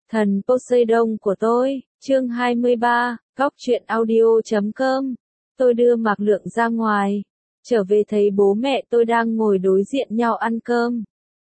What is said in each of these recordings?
Thần Poseidon của tôi, chương 23, góc truyện audio.com. Tôi đưa Mạc Lượng ra ngoài, trở về thấy bố mẹ tôi đang ngồi đối diện nhau ăn cơm.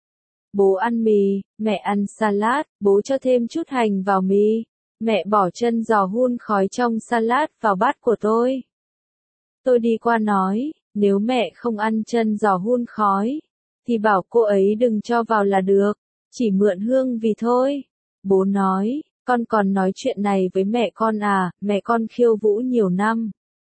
Bố ăn mì, mẹ ăn salad, bố cho thêm chút hành vào mì, mẹ bỏ chân giò hun khói trong salad vào bát của tôi. Tôi đi qua nói, nếu mẹ không ăn chân giò hun khói, thì bảo cô ấy đừng cho vào là được, chỉ mượn hương vị thôi. Bố nói, con còn nói chuyện này với mẹ con à, mẹ con khiêu vũ nhiều năm.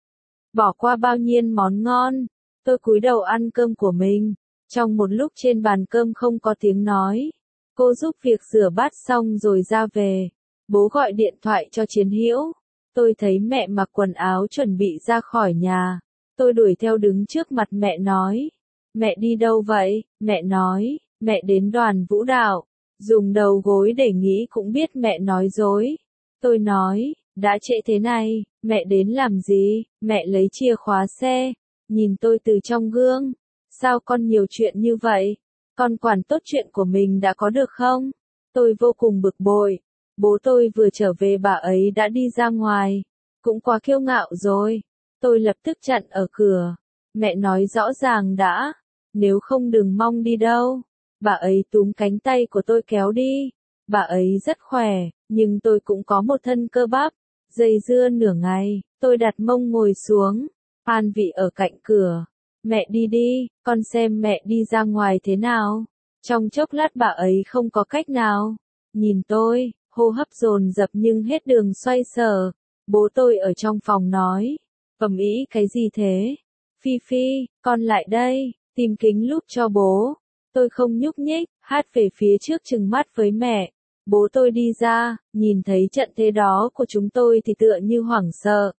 Bỏ qua bao nhiêu món ngon. Tôi cúi đầu ăn cơm của mình. Trong một lúc trên bàn cơm không có tiếng nói. Cô giúp việc rửa bát xong rồi ra về. Bố gọi điện thoại cho Chiến Hữu. Tôi thấy mẹ mặc quần áo chuẩn bị ra khỏi nhà. Tôi đuổi theo đứng trước mặt mẹ nói. Mẹ đi đâu vậy? Mẹ nói, mẹ đến đoàn vũ đạo. Dùng đầu gối để nghĩ cũng biết mẹ nói dối. Tôi nói, đã trễ thế này, mẹ đến làm gì? Mẹ lấy chìa khóa xe. Nhìn tôi từ trong gương. Sao con nhiều chuyện như vậy? Con quản tốt chuyện của mình đã có được không? Tôi vô cùng bực bội. Bố tôi vừa trở về bà ấy đã đi ra ngoài. Cũng quá kiêu ngạo rồi. Tôi lập tức chặn ở cửa. Mẹ nói rõ ràng đã. Nếu không đừng mong đi đâu. Bà ấy túm cánh tay của tôi kéo đi. Bà ấy rất khỏe, nhưng tôi cũng có một thân cơ bắp. Dây dưa nửa ngày, tôi đặt mông ngồi xuống. An Vị ở cạnh cửa. Mẹ đi đi, con xem mẹ đi ra ngoài thế nào. Trong chốc lát bà ấy không có cách nào. Nhìn tôi, hô hấp dồn dập nhưng hết đường xoay sở. Bố tôi ở trong phòng nói. Ầm ĩ cái gì thế? Phi Phi, con lại đây, tìm kính lúp cho bố. Tôi không nhúc nhích, hát về phía trước trừng mắt với mẹ. Bố tôi đi ra, nhìn thấy trận thế đó của chúng tôi thì tựa như hoảng sợ.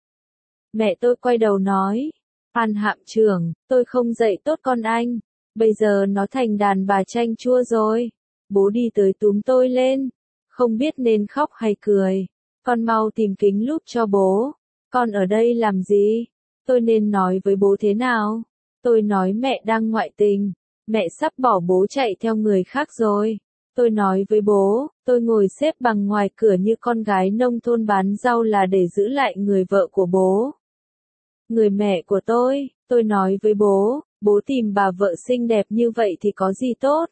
Mẹ tôi quay đầu nói, An Hạm trưởng, tôi không dạy tốt con anh. Bây giờ nó thành đàn bà chanh chua rồi. Bố đi tới túm tôi lên. Không biết nên khóc hay cười. Con mau tìm kính lúp cho bố. Con ở đây làm gì? Tôi nên nói với bố thế nào? Tôi nói mẹ đang ngoại tình. Mẹ sắp bỏ bố chạy theo người khác rồi. Tôi nói với bố, tôi ngồi xếp bằng ngoài cửa như con gái nông thôn bán rau là để giữ lại người vợ của bố. Người mẹ của tôi nói với bố, bố tìm bà vợ xinh đẹp như vậy thì có gì tốt.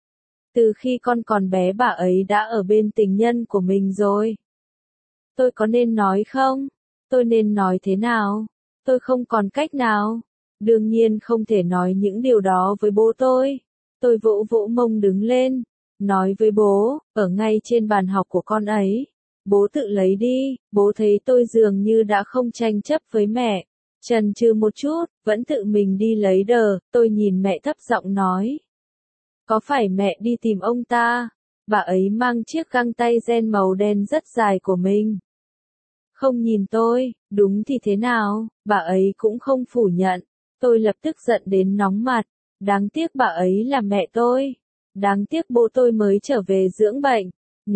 Từ khi con còn bé bà ấy đã ở bên tình nhân của mình rồi. Tôi có nên nói không? Tôi nên nói thế nào? Tôi không còn cách nào. Đương nhiên không thể nói những điều đó với bố tôi. Tôi vỗ vỗ mông đứng lên. Nói với bố, ở ngay trên bàn học của con ấy. Bố tự lấy đi. Bố thấy tôi dường như đã không tranh chấp với mẹ. Chần chừ một chút, vẫn tự mình đi lấy đờ. Tôi nhìn mẹ thấp giọng nói. Có phải mẹ đi tìm ông ta? Bà ấy mang chiếc găng tay ren màu đen rất dài của mình. Không nhìn tôi, đúng thì thế nào, bà ấy cũng không phủ nhận. Tôi lập tức giận đến nóng mặt. Đáng tiếc bà ấy là mẹ tôi. Đáng tiếc bố tôi mới trở về dưỡng bệnh.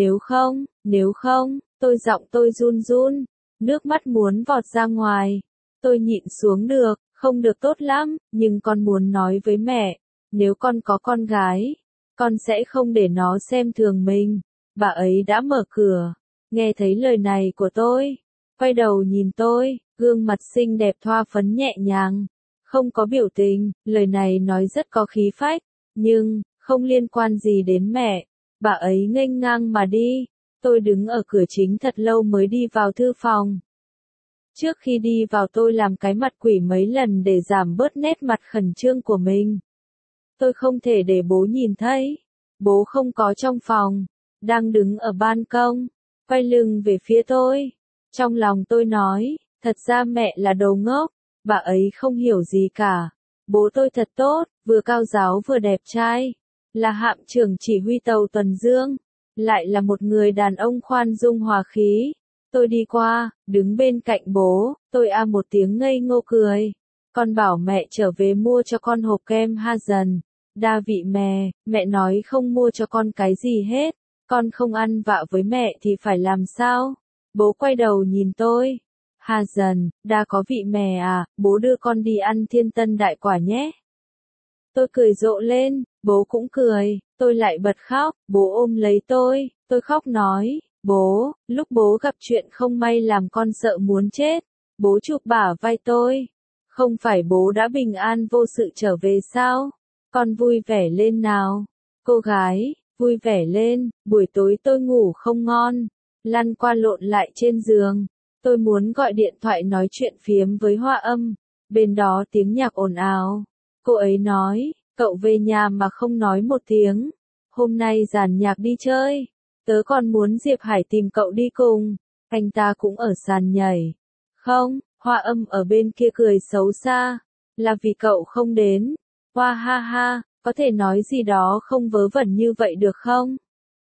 Nếu không, giọng tôi run run. Nước mắt muốn vọt ra ngoài. Tôi nhịn xuống được, không được tốt lắm, nhưng con muốn nói với mẹ. Nếu con có con gái, con sẽ không để nó xem thường mình. Bà ấy đã mở cửa. Nghe thấy lời này của tôi. Quay đầu nhìn tôi, gương mặt xinh đẹp thoa phấn nhẹ nhàng. Không có biểu tình, lời này nói rất có khí phách, nhưng, không liên quan gì đến mẹ. Bà ấy nghênh ngang mà đi. Tôi đứng ở cửa chính thật lâu mới đi vào thư phòng. Trước khi đi vào tôi làm cái mặt quỷ mấy lần để giảm bớt nét mặt khẩn trương của mình. Tôi không thể để bố nhìn thấy. Bố không có trong phòng, đang đứng ở ban công, quay lưng về phía tôi. Trong lòng tôi nói, thật ra mẹ là đồ ngốc. Bà ấy không hiểu gì cả. Bố tôi thật tốt, vừa cao giáo vừa đẹp trai. Là hạm trưởng chỉ huy tàu tuần dương. Lại là một người đàn ông khoan dung hòa khí. Tôi đi qua, đứng bên cạnh bố, tôi một tiếng ngây ngô cười. Con bảo mẹ trở về mua cho con hộp kem Hazen. Đa vị mẹ nói không mua cho con cái gì hết. Con không ăn vạ với mẹ thì phải làm sao? Bố quay đầu nhìn tôi. Hazen, đa có vị mè à, bố đưa con đi ăn Thiên Tân Đại Quả nhé. Tôi cười rộ lên, bố cũng cười, tôi lại bật khóc, bố ôm lấy tôi khóc nói, Bố, lúc bố gặp chuyện không may làm con sợ muốn chết, bố chụp bả vai tôi. Không phải bố đã bình an vô sự trở về sao? Con vui vẻ lên nào. Cô gái, vui vẻ lên, buổi tối tôi ngủ không ngon, lăn qua lộn lại trên giường. Tôi muốn gọi điện thoại nói chuyện phiếm với Hoa Âm, bên đó tiếng nhạc ồn ào. Cô ấy nói, cậu về nhà mà không nói một tiếng. Hôm nay dàn nhạc đi chơi, tớ còn muốn Diệp Hải tìm cậu đi cùng, anh ta cũng ở sàn nhảy. Không, Hoa Âm ở bên kia cười xấu xa, là vì cậu không đến. Hoa ha ha, có thể nói gì đó không vớ vẩn như vậy được không?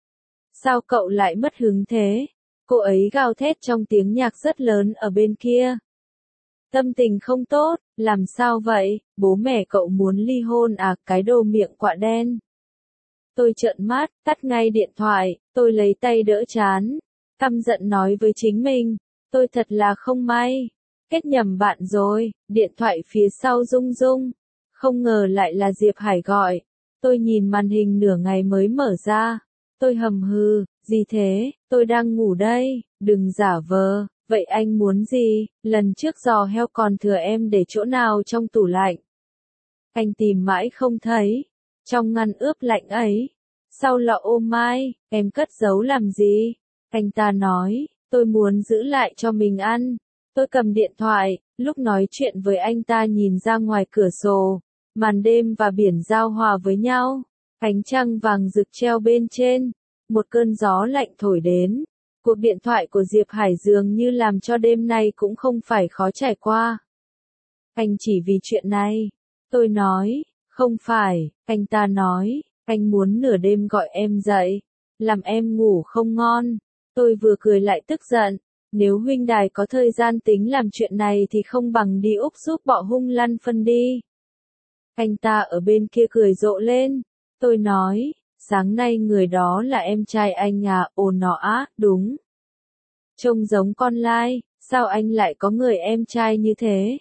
Sao cậu lại mất hứng thế? Cô ấy gào thét trong tiếng nhạc rất lớn ở bên kia. Tâm tình không tốt, làm sao vậy? Bố mẹ cậu muốn ly hôn à, cái đồ miệng quạ đen. Tôi trợn mắt, tắt ngay điện thoại, tôi lấy tay đỡ chán. Căm giận nói với chính mình, tôi thật là không may. Kết nhầm bạn rồi, điện thoại phía sau rung rung. Không ngờ lại là Diệp Hải gọi. Tôi nhìn màn hình nửa ngày mới mở ra. Tôi hầm hừ, gì thế, tôi đang ngủ đây, đừng giả vờ. Vậy anh muốn gì? Lần trước giò heo còn thừa em để chỗ nào trong tủ lạnh? Anh tìm mãi không thấy. Trong ngăn ướp lạnh ấy. Sau lọ ô mai, em cất giấu làm gì? Anh ta nói, tôi muốn giữ lại cho mình ăn. Tôi cầm điện thoại, lúc nói chuyện với anh ta nhìn ra ngoài cửa sổ. Màn đêm và biển giao hòa với nhau. Ánh trăng vàng rực treo bên trên. Một cơn gió lạnh thổi đến. Cuộc điện thoại của Diệp Hải dường như làm cho đêm nay cũng không phải khó trải qua. Anh chỉ vì chuyện này. Tôi nói, không phải, anh ta nói, anh muốn nửa đêm gọi em dậy, làm em ngủ không ngon. Tôi vừa cười lại tức giận, nếu huynh đài có thời gian tính làm chuyện này thì không bằng đi Úc giúp bọ hung lăn phân đi. Anh ta ở bên kia cười rộ lên. Tôi nói, sáng nay người đó là em trai anh à, ồ nọ á, đúng. Trông giống con lai, sao anh lại có người em trai như thế?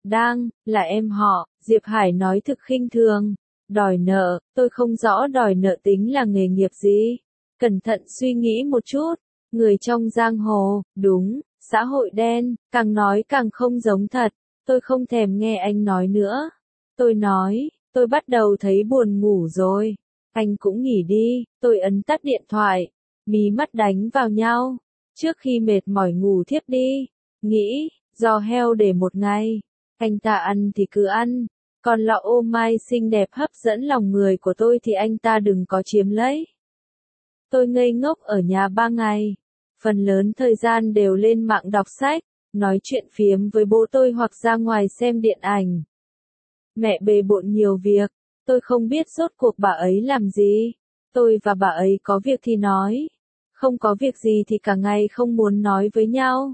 Là em họ, Diệp Hải nói thực khinh thường. Đòi nợ, tôi không rõ đòi nợ tính là nghề nghiệp gì. Cẩn thận suy nghĩ một chút, người trong giang hồ, đúng, xã hội đen, càng nói càng không giống thật. Tôi không thèm nghe anh nói nữa. Tôi nói, tôi bắt đầu thấy buồn ngủ rồi. Anh cũng nghỉ đi, tôi ấn tắt điện thoại. Mí mắt đánh vào nhau. Trước khi mệt mỏi ngủ thiếp đi. Nghĩ, giò heo để một ngày. Anh ta ăn thì cứ ăn. Còn lọ ô mai xinh đẹp hấp dẫn lòng người của tôi thì anh ta đừng có chiếm lấy. Tôi ngây ngốc ở nhà 3 ngày. Phần lớn thời gian đều lên mạng đọc sách, nói chuyện phiếm với bố tôi hoặc ra ngoài xem điện ảnh. Mẹ bề bộn nhiều việc, tôi không biết rốt cuộc bà ấy làm gì. Tôi và bà ấy có việc thì nói, không có việc gì thì cả ngày không muốn nói với nhau.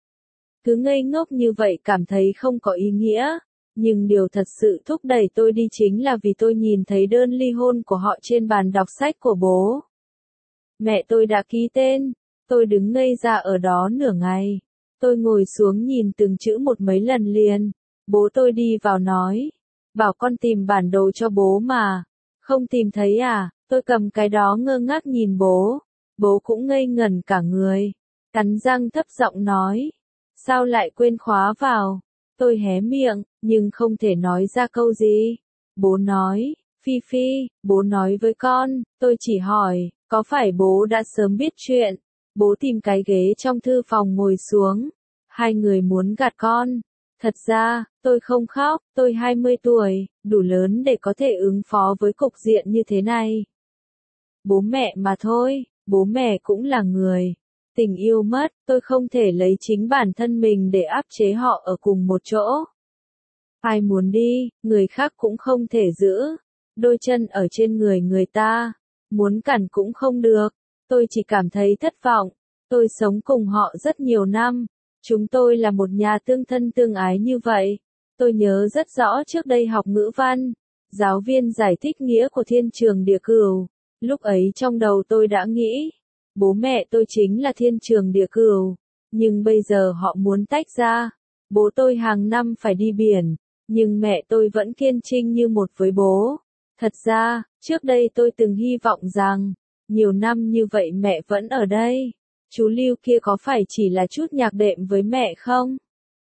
Cứ ngây ngốc như vậy cảm thấy không có ý nghĩa, nhưng điều thật sự thúc đẩy tôi đi chính là vì tôi nhìn thấy đơn ly hôn của họ trên bàn đọc sách của bố. Mẹ tôi đã ký tên, tôi đứng ngây ra ở đó nửa ngày. Tôi ngồi xuống nhìn từng chữ một mấy lần liền. Bố tôi đi vào nói, bảo con tìm bản đồ cho bố mà. Không tìm thấy à? Tôi cầm cái đó ngơ ngác nhìn bố. Bố cũng ngây ngẩn cả người. Cắn răng thấp giọng nói, sao lại quên khóa vào? Tôi hé miệng, nhưng không thể nói ra câu gì. Bố nói, Phi Phi, bố nói với con. Tôi chỉ hỏi, có phải bố đã sớm biết chuyện? Bố tìm cái ghế trong thư phòng ngồi xuống. Hai người muốn gạt con. Thật ra, tôi không khóc, tôi 20 tuổi, đủ lớn để có thể ứng phó với cục diện như thế này. Bố mẹ mà thôi, bố mẹ cũng là người. Tình yêu mất, tôi không thể lấy chính bản thân mình để áp chế họ ở cùng một chỗ. Ai muốn đi, người khác cũng không thể giữ. Đôi chân ở trên người người ta, muốn cản cũng không được. Tôi chỉ cảm thấy thất vọng. Tôi sống cùng họ rất nhiều năm. Chúng tôi là một nhà tương thân tương ái như vậy. Tôi nhớ rất rõ trước đây học ngữ văn. Giáo viên giải thích nghĩa của thiên trường địa cửu. Lúc ấy trong đầu tôi đã nghĩ, bố mẹ tôi chính là thiên trường địa cửu. Nhưng bây giờ họ muốn tách ra. Bố tôi hàng năm phải đi biển. Nhưng mẹ tôi vẫn kiên trinh như một với bố. Thật ra, trước đây tôi từng hy vọng rằng, nhiều năm như vậy mẹ vẫn ở đây. Chú Lưu kia có phải chỉ là chút nhạc đệm với mẹ không?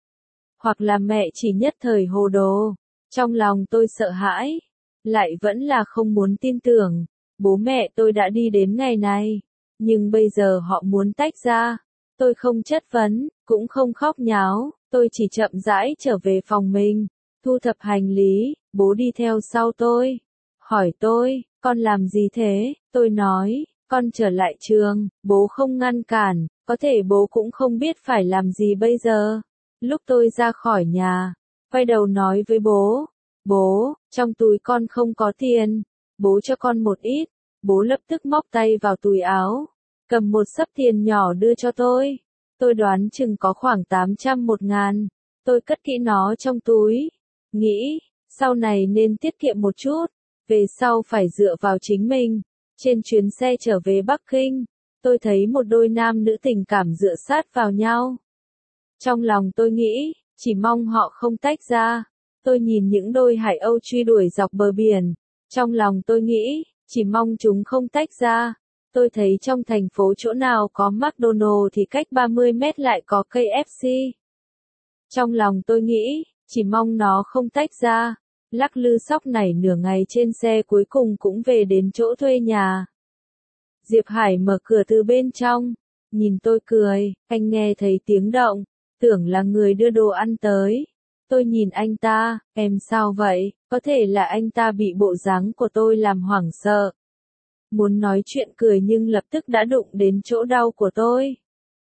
Hoặc là mẹ chỉ nhất thời hồ đồ? Trong lòng tôi sợ hãi, lại vẫn là không muốn tin tưởng. Bố mẹ tôi đã đi đến ngày này, nhưng bây giờ họ muốn tách ra. Tôi không chất vấn, cũng không khóc nháo, tôi chỉ chậm rãi trở về phòng mình, thu thập hành lý. Bố đi theo sau tôi, hỏi tôi, con làm gì thế? Tôi nói, con trở lại trường. Bố không ngăn cản, có thể bố cũng không biết phải làm gì bây giờ. Lúc tôi ra khỏi nhà, quay đầu nói với bố, bố, trong túi con không có tiền, bố cho con một ít. Bố lập tức móc tay vào túi áo, cầm một xấp tiền nhỏ đưa cho tôi. Tôi đoán chừng có khoảng 800-1000. Tôi cất kỹ nó trong túi, nghĩ, sau này nên tiết kiệm một chút, về sau phải dựa vào chính mình. Trên chuyến xe trở về Bắc Kinh, tôi thấy một đôi nam nữ tình cảm dựa sát vào nhau. Trong lòng tôi nghĩ, chỉ mong họ không tách ra. Tôi nhìn những đôi hải âu truy đuổi dọc bờ biển. Trong lòng tôi nghĩ, chỉ mong chúng không tách ra. Tôi thấy trong thành phố chỗ nào có McDonald's thì cách 30 mét lại có KFC. Trong lòng tôi nghĩ, chỉ mong nó không tách ra. Lắc lư sóc nảy nửa ngày trên xe cuối cùng cũng về đến chỗ thuê nhà. Diệp Hải mở cửa từ bên trong, nhìn tôi cười, anh nghe thấy tiếng động, tưởng là người đưa đồ ăn tới. Tôi nhìn anh ta, em sao vậy? Có thể là anh ta bị bộ dáng của tôi làm hoảng sợ. Muốn nói chuyện cười nhưng lập tức đã đụng đến chỗ đau của tôi.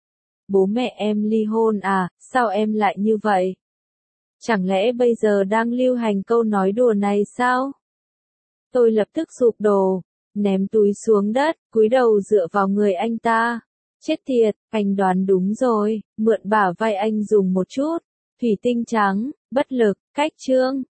Bố mẹ em ly hôn à, sao em lại như vậy? Chẳng lẽ bây giờ đang lưu hành câu nói đùa này sao? Tôi lập tức sụp đổ, ném túi xuống đất, cúi đầu dựa vào người anh ta. Chết tiệt, anh đoán đúng rồi, mượn bả vai anh dùng một chút. Thủy tinh trắng, bất lực, cách trương.